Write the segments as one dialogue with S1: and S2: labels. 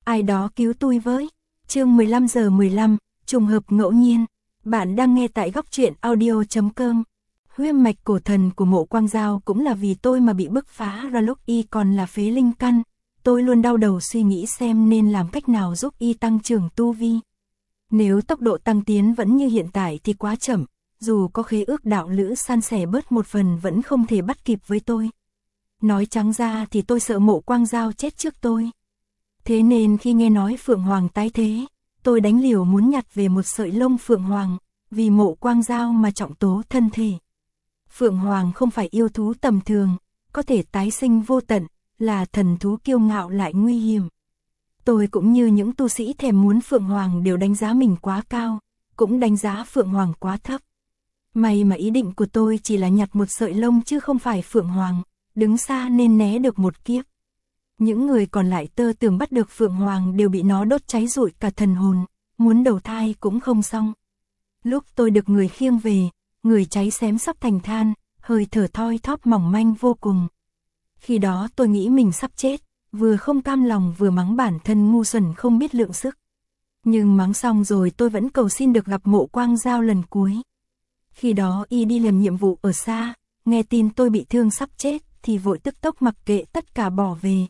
S1: ai đó cứu tôi với. Chương 15:15, trùng hợp ngẫu nhiên. Bạn đang nghe tại góc truyện audio.com. Huyết mạch cổ thần của Mộ Quang Dao cũng là vì tôi mà bị bức phá ra lúc y còn là phế linh căn. Tôi luôn đau đầu suy nghĩ xem nên làm cách nào giúp y tăng trưởng tu vi. Nếu tốc độ tăng tiến vẫn như hiện tại thì quá chậm, dù có khế ước đạo lữ san sẻ bớt một phần vẫn không thể bắt kịp với tôi. Nói trắng ra thì tôi sợ Mộ Quang Dao chết trước tôi. Thế nên khi nghe nói Phượng Hoàng tái thế, tôi đánh liều muốn nhặt về một sợi lông Phượng Hoàng, vì Mộ Quang Dao mà trọng tố thân thể. Phượng Hoàng không phải yêu thú tầm thường, có thể tái sinh vô tận, là thần thú kiêu ngạo lại nguy hiểm. Tôi cũng như những tu sĩ thèm muốn Phượng Hoàng đều đánh giá mình quá cao, cũng đánh giá Phượng Hoàng quá thấp. May mà ý định của tôi chỉ là nhặt một sợi lông chứ không phải Phượng Hoàng, đứng xa nên né được một kiếp. Những người còn lại tơ tưởng bắt được Phượng Hoàng đều bị nó đốt cháy rụi cả thần hồn, muốn đầu thai cũng không xong. Lúc tôi được người khiêng về, người cháy xém sắp thành than, hơi thở thoi thóp mỏng manh vô cùng. Khi đó tôi nghĩ mình sắp chết, vừa không cam lòng vừa mắng bản thân ngu xuẩn không biết lượng sức. Nhưng mắng xong rồi tôi vẫn cầu xin được gặp Mộ Quang Dao lần cuối. Khi đó y đi làm nhiệm vụ ở xa, nghe tin tôi bị thương sắp chết thì vội tức tốc mặc kệ tất cả bỏ về.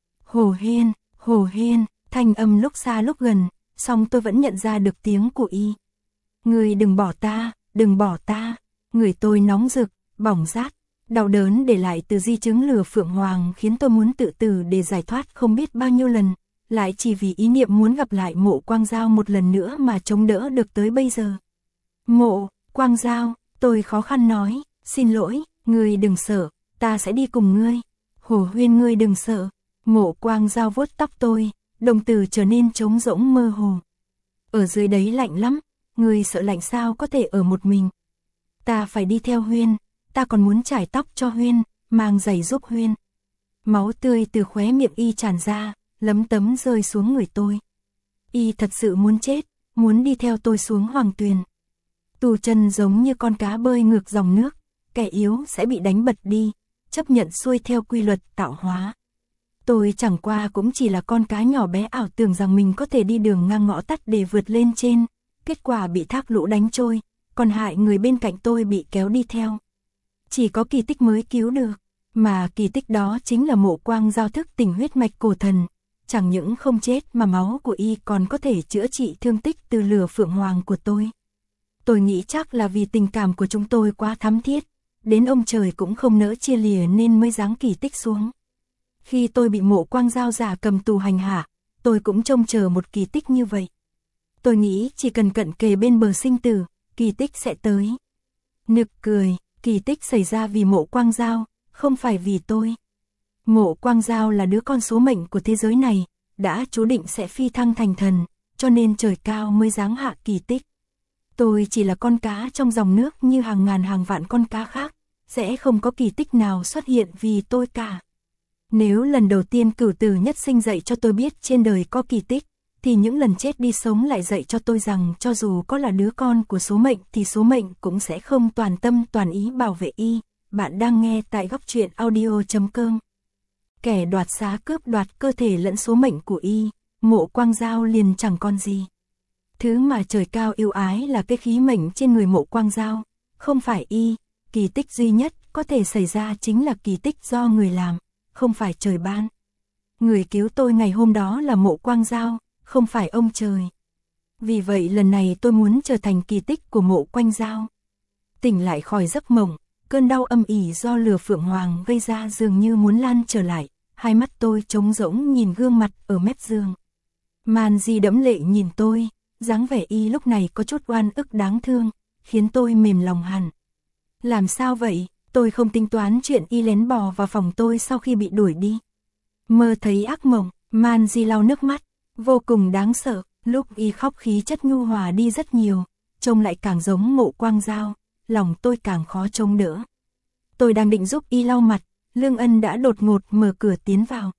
S1: Hồ Hiên, thanh âm lúc xa lúc gần, song tôi vẫn nhận ra được tiếng của y. Người đừng bỏ ta, người tôi nóng rực, bỏng rát, đau đớn để lại từ di chứng lừa Phượng Hoàng khiến tôi muốn tự tử để giải thoát không biết bao nhiêu lần, lại chỉ vì ý niệm muốn gặp lại Mộ Quang Dao một lần nữa mà chống đỡ được tới bây giờ. Mộ Quang Dao, tôi khó khăn nói, xin lỗi, ngươi đừng sợ, ta sẽ đi cùng ngươi. Hồ Huyên ngươi đừng sợ. Mộ Quang Dao vuốt tóc tôi, đồng tử trở nên trống rỗng mơ hồ. Ở dưới đấy lạnh lắm, ngươi sợ lạnh sao có thể ở một mình. Ta phải đi theo Huyên, ta còn muốn chải tóc cho Huyên, mang giày giúp Huyên. Máu tươi từ khóe miệng y tràn ra, lấm tấm rơi xuống người tôi. Y thật sự muốn chết, muốn đi theo tôi xuống hoàng tuyền. Tù chân giống như con cá bơi ngược dòng nước, kẻ yếu sẽ bị đánh bật đi, chấp nhận xuôi theo quy luật tạo hóa. Tôi chẳng qua cũng chỉ là con cá nhỏ bé ảo tưởng rằng mình có thể đi đường ngang ngõ tắt để vượt lên trên, kết quả bị thác lũ đánh trôi, còn hại người bên cạnh tôi bị kéo đi theo. Chỉ có kỳ tích mới cứu được, mà kỳ tích đó chính là Mộ Quang Dao thức tỉnh huyết mạch cổ thần, chẳng những không chết mà máu của y còn có thể chữa trị thương tích từ lửa Phượng Hoàng của tôi. Tôi nghĩ chắc là vì tình cảm của chúng tôi quá thắm thiết, đến ông trời cũng không nỡ chia lìa nên mới giáng kỳ tích xuống. Khi tôi bị Mộ Quang Dao giả cầm tù hành hạ, tôi cũng trông chờ một kỳ tích như vậy. Tôi nghĩ chỉ cần cận kề bên bờ sinh tử, kỳ tích sẽ tới. Nực cười, kỳ tích xảy ra vì Mộ Quang Dao, không phải vì tôi. Mộ Quang Dao là đứa con số mệnh của thế giới này, đã chú định sẽ phi thăng thành thần, cho nên trời cao mới giáng hạ kỳ tích. Tôi chỉ là con cá trong dòng nước như hàng ngàn hàng vạn con cá khác, sẽ không có kỳ tích nào xuất hiện vì tôi cả. Nếu lần đầu tiên cửu tử nhất sinh dạy cho tôi biết trên đời có kỳ tích, thì những lần chết đi sống lại dạy cho tôi rằng cho dù có là đứa con của số mệnh thì số mệnh cũng sẽ không toàn tâm toàn ý bảo vệ y. Bạn đang nghe tại góc truyện audio.com. Kẻ đoạt xá cướp đoạt cơ thể lẫn số mệnh của y, Mộ Quang Dao liền chẳng còn gì. Thứ mà trời cao yêu ái là cái khí mệnh trên người Mộ Quang Dao, không phải y. Kỳ tích duy nhất có thể xảy ra chính là kỳ tích do người làm, không phải trời ban. Người cứu tôi ngày hôm đó là Mộ Quang Dao, không phải ông trời. Vì vậy lần này tôi muốn trở thành kỳ tích của Mộ Quang Dao. Tỉnh lại khỏi giấc mộng, cơn đau âm ỉ do lửa Phượng Hoàng gây ra dường như muốn lan trở lại, hai mắt tôi trống rỗng nhìn gương mặt ở mép giường. Man Di đẫm lệ nhìn tôi, dáng vẻ y lúc này có chút oan ức đáng thương, khiến tôi mềm lòng hẳn. Làm sao vậy? Tôi không tính toán chuyện y lén bò vào phòng tôi sau khi bị đuổi đi. Mơ thấy ác mộng, Man Di lau nước mắt, vô cùng đáng sợ, lúc y khóc khí chất nhu hòa đi rất nhiều, trông lại càng giống Mộ Quang Dao, lòng tôi càng khó chống đỡ. Tôi đang định giúp y lau mặt, Lương Ân đã đột ngột mở cửa tiến vào.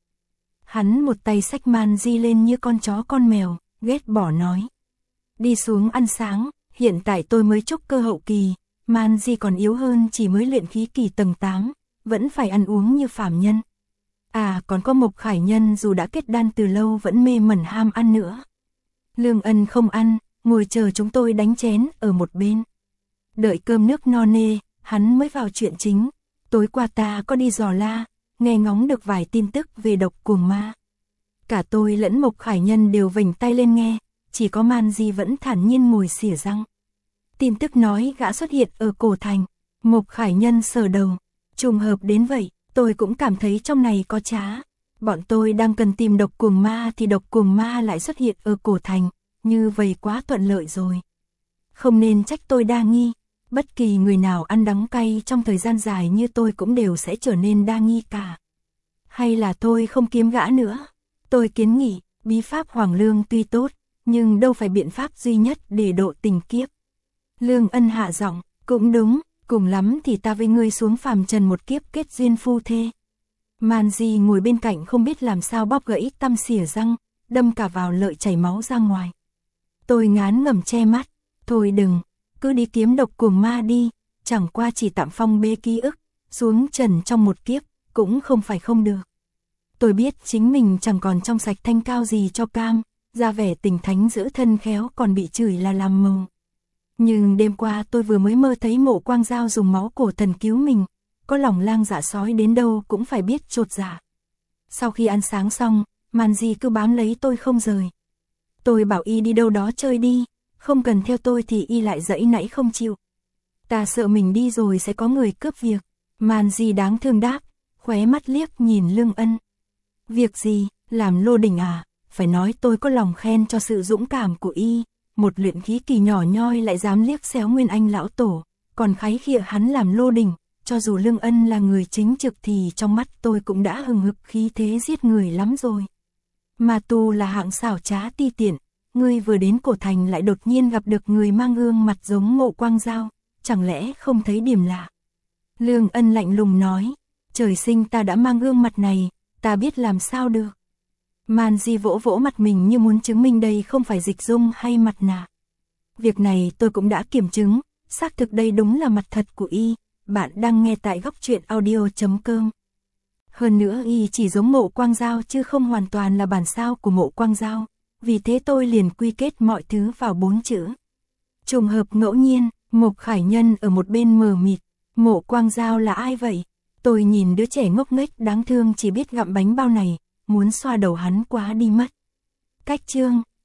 S1: Hắn một tay xách Man Di lên như con chó con mèo, ghét bỏ nói. Đi xuống ăn sáng, hiện tại tôi mới trúc cơ hậu kỳ. Man Di còn yếu hơn chỉ mới luyện khí kỳ tầng 8, vẫn phải ăn uống như phàm nhân. À còn có Mộc Khải Nhân dù đã kết đan từ lâu vẫn mê mẩn ham ăn nữa. Lương Ân không ăn, ngồi chờ chúng tôi đánh chén ở một bên. Đợi cơm nước no nê, hắn mới vào chuyện chính. Tối qua ta có đi dò la, nghe ngóng được vài tin tức về độc cuồng ma. Cả tôi lẫn Mộc Khải Nhân đều vểnh tay lên nghe, chỉ có Man Di vẫn thản nhiên ngồi xỉa răng. Tin tức nói gã xuất hiện ở cổ thành. Mộc Khải Nhân sờ đầu. Trùng hợp đến vậy, tôi cũng cảm thấy trong này có trá. Bọn tôi đang cần tìm độc cuồng ma thì độc cuồng ma lại xuất hiện ở cổ thành, như vậy quá thuận lợi rồi. Không nên trách tôi đa nghi, bất kỳ người nào ăn đắng cay trong thời gian dài như tôi cũng đều sẽ trở nên đa nghi cả. Hay là tôi không kiếm gã nữa? Tôi kiến nghị, bí pháp Hoàng Lương tuy tốt, nhưng đâu phải biện pháp duy nhất để độ tình kiếp. Lương Ân hạ giọng, cũng đúng, cùng lắm thì ta với ngươi xuống phàm trần một kiếp kết duyên phu thê. Man Di ngồi bên cạnh không biết làm sao bóp gãy tăm xỉa răng, đâm cả vào lợi chảy máu ra ngoài. Tôi ngán ngẩm che mắt, thôi đừng, cứ đi kiếm độc cuồng ma đi, chẳng qua chỉ tạm phong bê ký ức, xuống trần trong một kiếp, cũng không phải không được. Tôi biết chính mình chẳng còn trong sạch thanh cao gì cho cam, ra vẻ tình thánh giữ thân khéo còn bị chửi là làm màu. Nhưng đêm qua tôi vừa mới mơ thấy Mộ Quang Dao dùng máu cổ thần cứu mình, có lòng lang dạ sói đến đâu cũng phải biết chột dạ. Sau khi ăn sáng xong, Man Di cứ bám lấy tôi không rời. Tôi bảo y đi đâu đó chơi đi, không cần theo tôi thì y lại giãy nãy không chịu. Ta sợ mình đi rồi sẽ có người cướp việc. Man Di đáng thương đáp, khóe mắt liếc nhìn Lương Ân. Việc gì, làm lô đỉnh à? Phải nói tôi có lòng khen cho sự dũng cảm của y. Một luyện khí kỳ nhỏ nhoi lại dám liếc xéo Nguyên Anh lão tổ, còn khái khịa hắn làm lô đỉnh. Cho dù Lương Ân là người chính trực thì trong mắt tôi cũng đã hừng hực khí thế giết người lắm rồi. Ma tu là hạng xảo trá ti tiện, ngươi vừa đến cổ thành lại đột nhiên gặp được người mang gương mặt giống Mộ Quang Dao, chẳng lẽ không thấy điểm lạ? Lương Ân lạnh lùng nói, trời sinh ta đã mang gương mặt này, ta biết làm sao được. Man Di vỗ vỗ mặt mình như muốn chứng minh đây không phải dịch dung hay mặt nạ. Việc này tôi cũng đã kiểm chứng, xác thực đây đúng là mặt thật của y. Bạn đang nghe tại góc truyện audio.com. Hơn nữa y chỉ giống Mộ Quang Dao chứ không hoàn toàn là bản sao của Mộ Quang Dao. Vì thế tôi liền quy kết mọi thứ vào 4 chữ. Trùng hợp ngẫu nhiên, Mộc Khải Nhân ở một bên mờ mịt. Mộ Quang Dao là ai vậy? Tôi nhìn đứa trẻ ngốc nghếch đáng thương chỉ biết gặm bánh bao này, muốn xoa đầu hắn quá đi mất. Cách chương